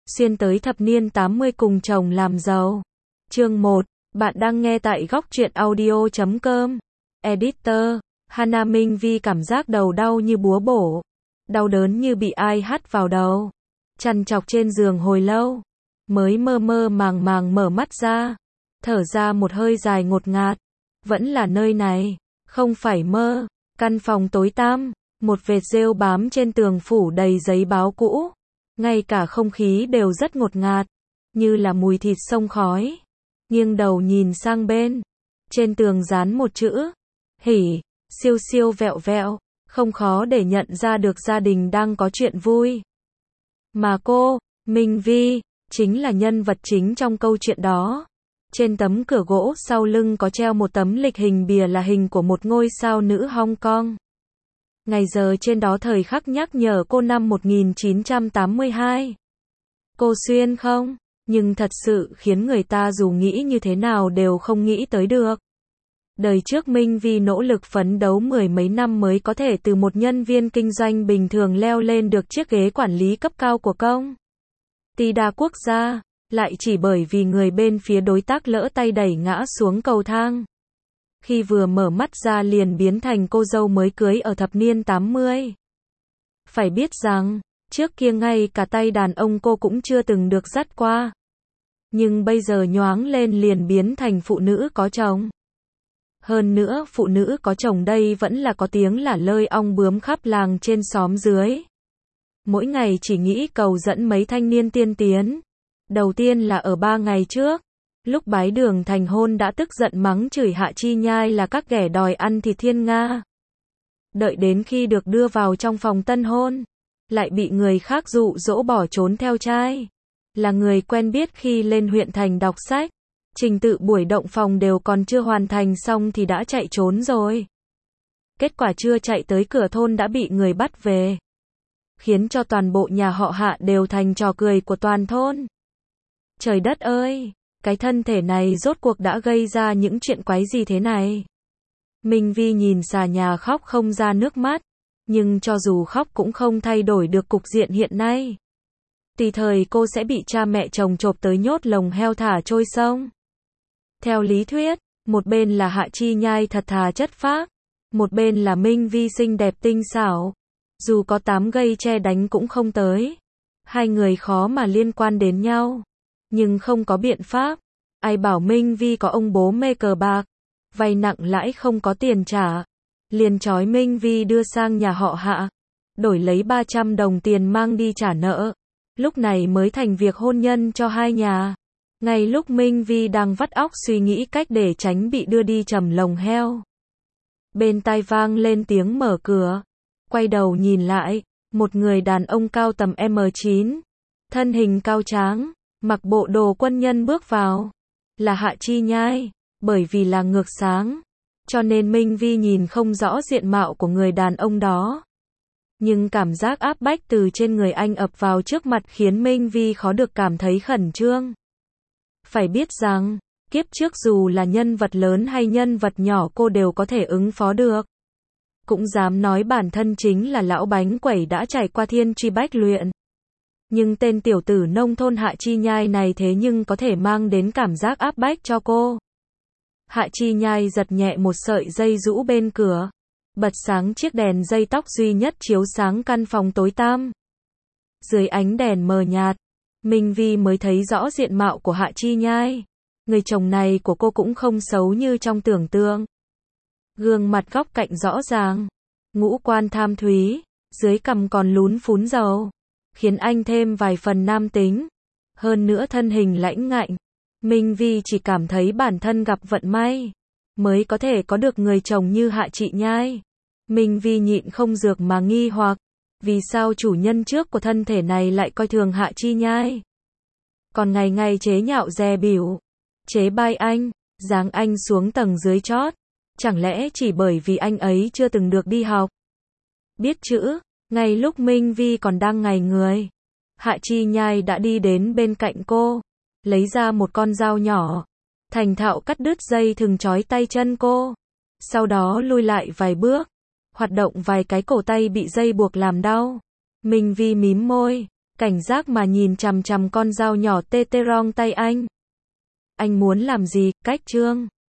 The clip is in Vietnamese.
xuyên tới thập niên 80 cùng chồng làm giàu. Chương 1, bạn đang nghe tại góc truyện audio.com. Editor, Hana Minh Vi cảm giác đầu đau như búa bổ. Đau đớn như bị ai hắt vào đầu. Trằn trọc trên giường hồi lâu. Mới mơ mơ màng màng mở mắt ra. Thở ra một hơi dài ngột ngạt. Vẫn là nơi này. Không phải mơ. Căn phòng tối tăm. Một vệt rêu bám trên tường phủ đầy giấy báo cũ. Ngay cả không khí đều rất ngột ngạt. Như là mùi thịt xông khói. Nghiêng đầu nhìn sang bên. Trên tường dán một chữ. Hỉ. Siêu siêu vẹo vẹo. Không khó để nhận ra được gia đình đang có chuyện vui. Mà cô, Minh Vi, chính là nhân vật chính trong câu chuyện đó. Trên tấm cửa gỗ sau lưng có treo một tấm lịch hình bìa là hình của một ngôi sao nữ Hong Kong. Ngày giờ trên đó thời khắc nhắc nhở cô năm 1982. Cô xuyên không? Nhưng thật sự khiến người ta dù nghĩ như thế nào đều không nghĩ tới được. Đời trước Minh Vi nỗ lực phấn đấu mười mấy năm mới có thể từ một nhân viên kinh doanh bình thường leo lên được chiếc ghế quản lý cấp cao của công ty đa quốc gia, lại chỉ bởi vì người bên phía đối tác lỡ tay đẩy ngã xuống cầu thang. Khi vừa mở mắt ra liền biến thành cô dâu mới cưới ở thập niên 80. Phải biết rằng, trước kia ngay cả tay đàn ông cô cũng chưa từng được dắt qua. Nhưng bây giờ nhoáng lên liền biến thành phụ nữ có chồng. Hơn nữa phụ nữ có chồng đây vẫn là có tiếng là lơi ong bướm khắp làng trên xóm dưới. Mỗi ngày chỉ nghĩ cầu dẫn mấy thanh niên tiên tiến. Đầu tiên là ở 3 ngày trước. Lúc bái đường thành hôn đã tức giận mắng chửi Hạ Chi Nhai là các kẻ đòi ăn thịt thiên nga. Đợi đến khi được đưa vào trong phòng tân hôn, lại bị người khác dụ dỗ bỏ trốn theo trai. Là người quen biết khi lên huyện thành đọc sách. Trình tự buổi động phòng đều còn chưa hoàn thành xong thì đã chạy trốn rồi. Kết quả chưa chạy tới cửa thôn đã bị người bắt về. Khiến cho toàn bộ nhà họ Hạ đều thành trò cười của toàn thôn. Trời đất ơi! Cái thân thể này rốt cuộc đã gây ra những chuyện quái gì thế này? Minh Vi nhìn xà nhà khóc không ra nước mắt. Nhưng cho dù khóc cũng không thay đổi được cục diện hiện nay. Tùy thời cô sẽ bị cha mẹ chồng chộp tới nhốt lồng heo thả trôi sông. Theo lý thuyết, một bên là Hạ Chi Nhai thật thà chất phác. Một bên là Minh Vi xinh đẹp tinh xảo. Dù có 8 gây che đánh cũng không tới. Hai người khó mà liên quan đến nhau. Nhưng không có biện pháp. Ai bảo Minh Vi có ông bố mê cờ bạc. Vay nặng lãi không có tiền trả. Liền trói Minh Vi đưa sang nhà họ Hạ. Đổi lấy 300 đồng tiền mang đi trả nợ. Lúc này mới thành việc hôn nhân cho hai nhà. Ngay lúc Minh Vi đang vắt óc suy nghĩ cách để tránh bị đưa đi trầm lồng heo. Bên tai vang lên tiếng mở cửa. Quay đầu nhìn lại. Một người đàn ông cao tầm M9. Thân hình cao tráng. Mặc bộ đồ quân nhân bước vào. Là Hạ Chi Nhai. Bởi vì là ngược sáng. Cho nên Minh Vi nhìn không rõ diện mạo của người đàn ông đó. Nhưng cảm giác áp bách từ trên người anh ập vào trước mặt khiến Minh Vi khó được cảm thấy khẩn trương. Phải biết rằng, kiếp trước dù là nhân vật lớn hay nhân vật nhỏ cô đều có thể ứng phó được. Cũng dám nói bản thân chính là lão bánh quẩy đã trải qua thiên truy bách luyện. Nhưng tên tiểu tử nông thôn Hạ Chi Nhai này thế nhưng có thể mang đến cảm giác áp bách cho cô. Hạ Chi Nhai giật nhẹ một sợi dây rũ bên cửa. Bật sáng chiếc đèn dây tóc duy nhất chiếu sáng căn phòng tối tăm. Dưới ánh đèn mờ nhạt, Minh Vi mới thấy rõ diện mạo của Hạ Chi Nhai. Người chồng này của cô cũng không xấu như trong tưởng tượng. Gương mặt góc cạnh rõ ràng, ngũ quan tham thúy, dưới cằm còn lún phún dầu, khiến anh thêm vài phần nam tính. Hơn nữa thân hình lãnh ngạnh, Minh Vi chỉ cảm thấy bản thân gặp vận may, mới có thể có được người chồng như Hạ Chi Nhai. Minh Vi nhịn không được mà nghi hoặc, vì sao chủ nhân trước của thân thể này lại coi thường Hạ Chi Nhai? Còn ngày ngày chế nhạo dè bỉu, chế bai anh, giáng anh xuống tầng dưới chót. Chẳng lẽ chỉ bởi vì anh ấy chưa từng được đi học? Biết chữ, ngay lúc Minh Vi còn đang ngây người, Hạ Chi Nhai đã đi đến bên cạnh cô, lấy ra một con dao nhỏ, thành thạo cắt đứt dây thừng trói tay chân cô. Sau đó lui lại vài bước, hoạt động vài cái cổ tay bị dây buộc làm đau. Minh Vi mím môi, cảnh giác mà nhìn chằm chằm con dao nhỏ tê tê rong tay anh. Anh muốn làm gì, cách chương.